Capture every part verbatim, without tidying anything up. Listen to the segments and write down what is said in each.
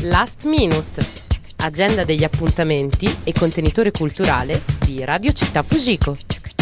Last Minute, agenda degli appuntamenti e contenitore culturale di Radio Città Fujiko.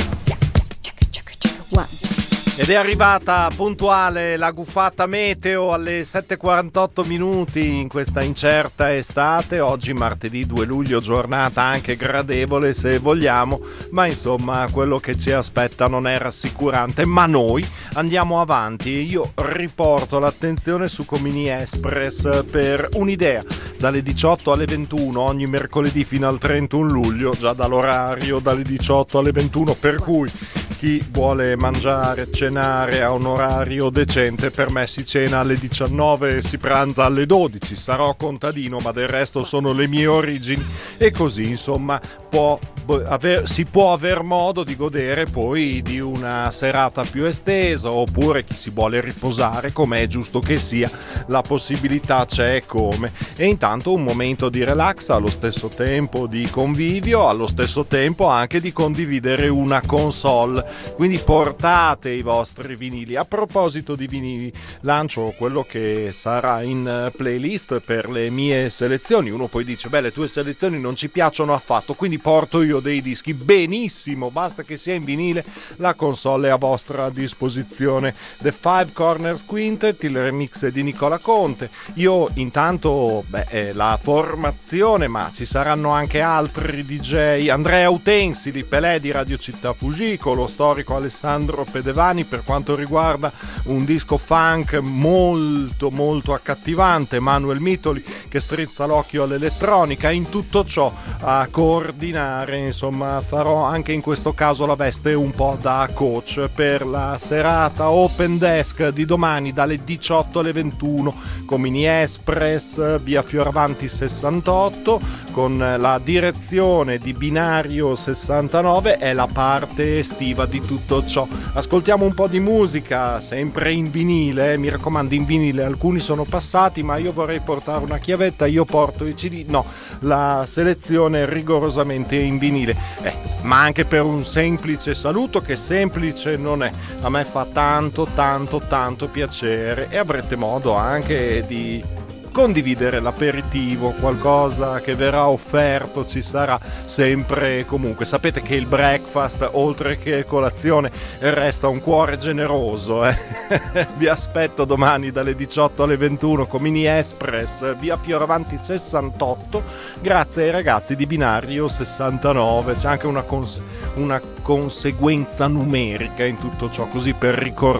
Ed è arrivata puntuale la gufata meteo alle sette e quarantotto minuti in questa incerta estate. Oggi martedì due luglio, giornata anche gradevole se vogliamo, ma insomma quello che ci aspetta non è rassicurante. Ma noi andiamo avanti. Io riporto l'attenzione su Comini Express per un'idea. Dalle diciotto alle ventuno ogni mercoledì fino al trentuno luglio, già dall'orario dalle diciotto alle ventuno, per cui chi vuole mangiare, cenare a un orario decente, per me si cena alle diciannove e si pranza alle dodici. Sarò contadino, ma del resto sono le mie origini, e così insomma può aver, si può aver modo di godere poi di una serata più estesa, oppure chi si vuole riposare, come è giusto che sia, la possibilità c'è e come. E intanto un momento di relax, allo stesso tempo di convivio, allo stesso tempo anche di condividere una console. Quindi portate i vostri vinili. A proposito di vinili, lancio quello che sarà in playlist per le mie selezioni. Uno poi dice: beh, le tue selezioni non ci piacciono affatto, quindi porto io dei dischi. Benissimo, basta che sia in vinile, la console è a vostra disposizione. The Five Corners Quintet, il remix di Nicola Conte. Io intanto, beh, eh, la formazione, ma ci saranno anche altri D J. Andrea Utensili, Pelé di Radio Città Fujiko, lo storico Alessandro Pedevani per quanto riguarda un disco funk molto molto accattivante, Manuel Mitoli che strizza l'occhio all'elettronica. In tutto ciò a coordinare, insomma, farò anche in questo caso la veste un po' da coach per la serata Open Desk di domani dalle diciotto alle ventuno, Comini Express, via Fioravanti sessantotto, con la direzione di Binario sessantanove. È la parte estiva di tutto ciò. Ascoltiamo un po' di musica, sempre in vinile, eh? Mi raccomando, in vinile. Alcuni sono passati, ma io vorrei portare una chiavetta. Io porto i C D, no, la selezione rigorosamente in vinile, eh, ma anche per un semplice saluto, che semplice non è. A me fa tanto tanto tanto piacere, e avrete modo anche di condividere l'aperitivo, qualcosa che verrà offerto ci sarà sempre e comunque. Sapete che il breakfast, oltre che colazione, resta un cuore generoso, eh? Vi aspetto domani dalle diciotto alle ventuno, Comini Express, via Fioravanti sessantotto, grazie ai ragazzi di Binario sessantanove. C'è anche una, cons- una conseguenza numerica in tutto ciò, così per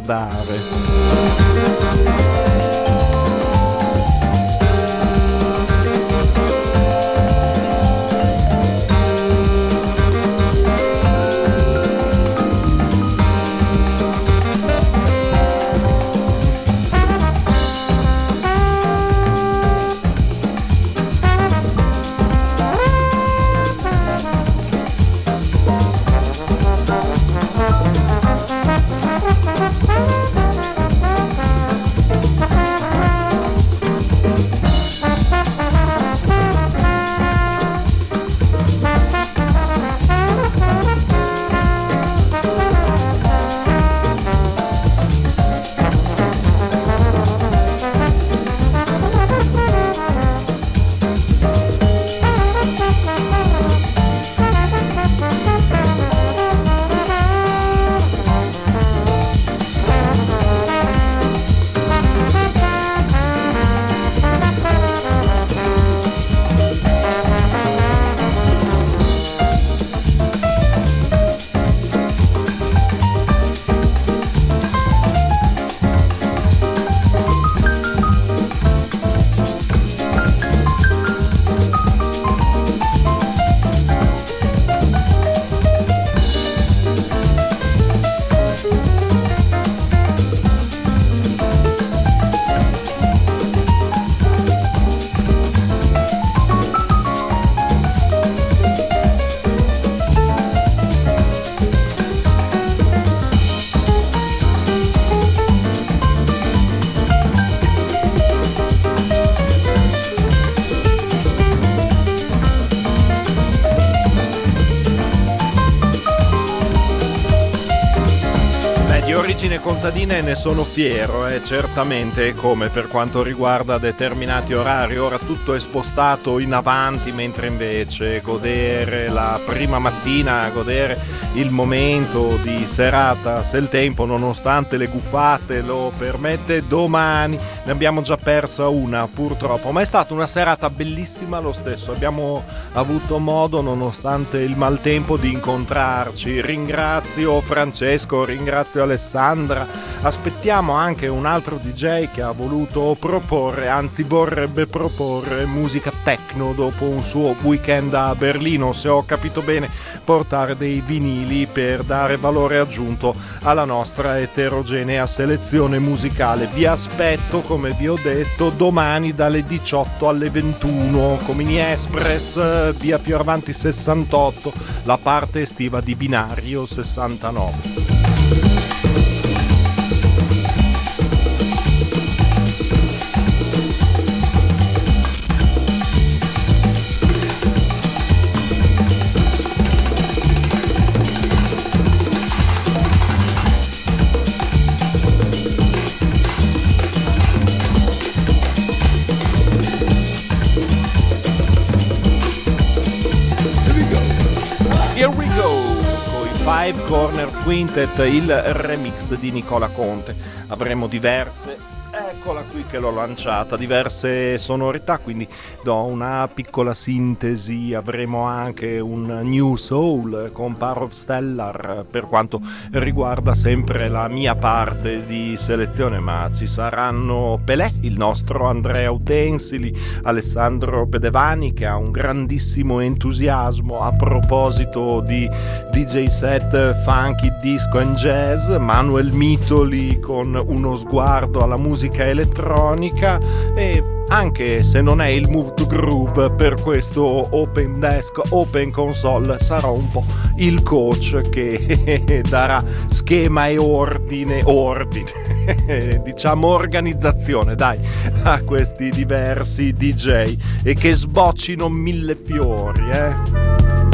ricordare. origine contadina e ne sono fiero, eh, certamente, come per quanto riguarda determinati orari. Ora tutto è spostato in avanti, mentre invece godere la prima mattina, godere il momento di serata, se il tempo, nonostante le guffate, lo permette, domani ne abbiamo già persa una, purtroppo, ma è stata una serata bellissima lo stesso. Abbiamo avuto modo, nonostante il maltempo, di incontrarci. Ringrazio Francesco, ringrazio Alessandra. Aspettiamo anche un altro D J che ha voluto proporre, anzi vorrebbe proporre musica techno dopo un suo weekend a Berlino, se ho capito bene, portare dei vinili per dare valore aggiunto alla nostra eterogenea selezione musicale. Vi aspetto, come vi ho detto, domani dalle diciotto alle ventuno, Comini Express, via più avanti sessantotto, la parte estiva di Binario sessantanove. Five Corners Quintet, il remix di Nicola Conte. Avremo diverse, eccola qui che l'ho lanciata, diverse sonorità, quindi do una piccola sintesi. Avremo anche un New Soul con Power of Stellar per quanto riguarda sempre la mia parte di selezione, ma ci saranno Pelé, il nostro Andrea Utensili, Alessandro Pedevani, che ha un grandissimo entusiasmo a proposito di D J set funky, disco and jazz, Manuel Mitoli con uno sguardo alla musica elettronica, e anche se non è il Move to Groove per questo Open Desk, Open Console, sarò un po' il coach che darà schema e ordine, ordine, diciamo organizzazione, dai, a questi diversi D J, e che sboccino mille fiori, eh.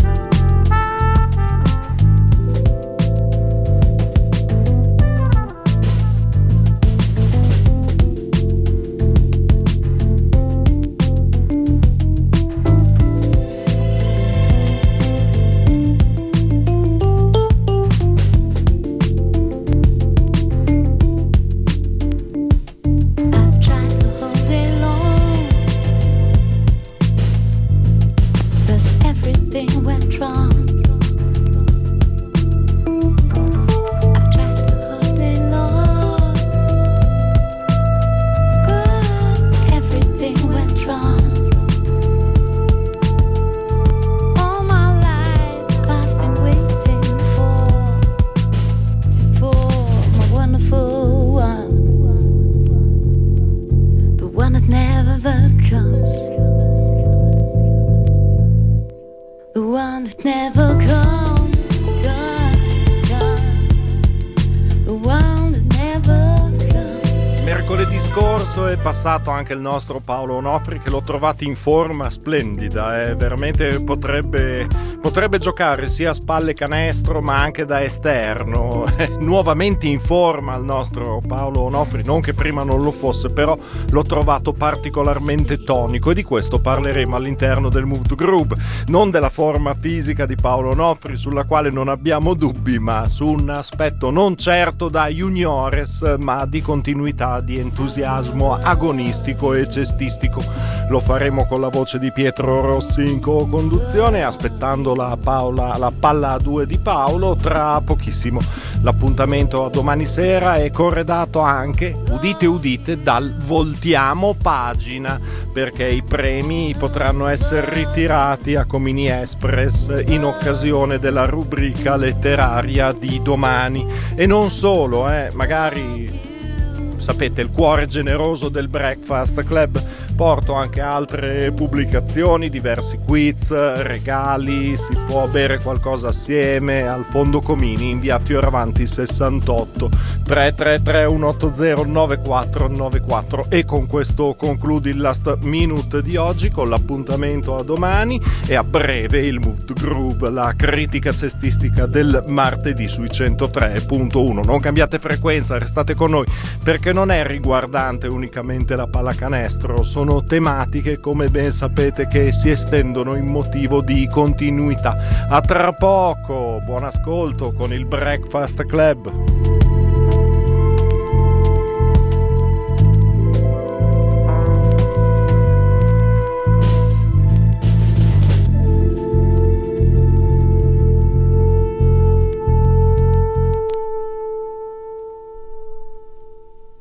Passato anche il nostro Paolo Onofri, che l'ho trovato in forma splendida, eh. Veramente potrebbe, potrebbe giocare sia a spalle canestro ma anche da esterno. Nuovamente in forma il nostro Paolo Onofri, non che prima non lo fosse, però l'ho trovato particolarmente tonico, e di questo parleremo all'interno del Move to Groove, non della forma fisica di Paolo Onofri, sulla quale non abbiamo dubbi, ma su un aspetto non certo da juniores, ma di continuità, di entusiasmo agonistico e cestistico. Lo faremo con la voce di Pietro Rossi in co-conduzione, aspettando la, Paola, la palla a due di Paolo. Tra pochissimo l'appuntamento a domani sera è corredato anche, udite udite, dal Voltiamo Pagina, perché i premi potranno essere ritirati a Comini Express in occasione della rubrica letteraria di domani. E non solo, eh, magari sapete, il cuore generoso del Breakfast Club porto anche altre pubblicazioni, diversi quiz, regali, si può bere qualcosa assieme al Fondo Comini in via Fioravanti sessantotto, tre tre tre uno otto zero nove quattro nove quattro. E con questo concludi il Last Minute di oggi, con l'appuntamento a domani e a breve il Mood Groove, la critica cestistica del martedì sui centotré punto uno. Non cambiate frequenza, restate con noi, perché non è riguardante unicamente la pallacanestro, sono tematiche, come ben sapete, che si estendono in motivo di continuità. A tra poco, buon ascolto con il Breakfast Club.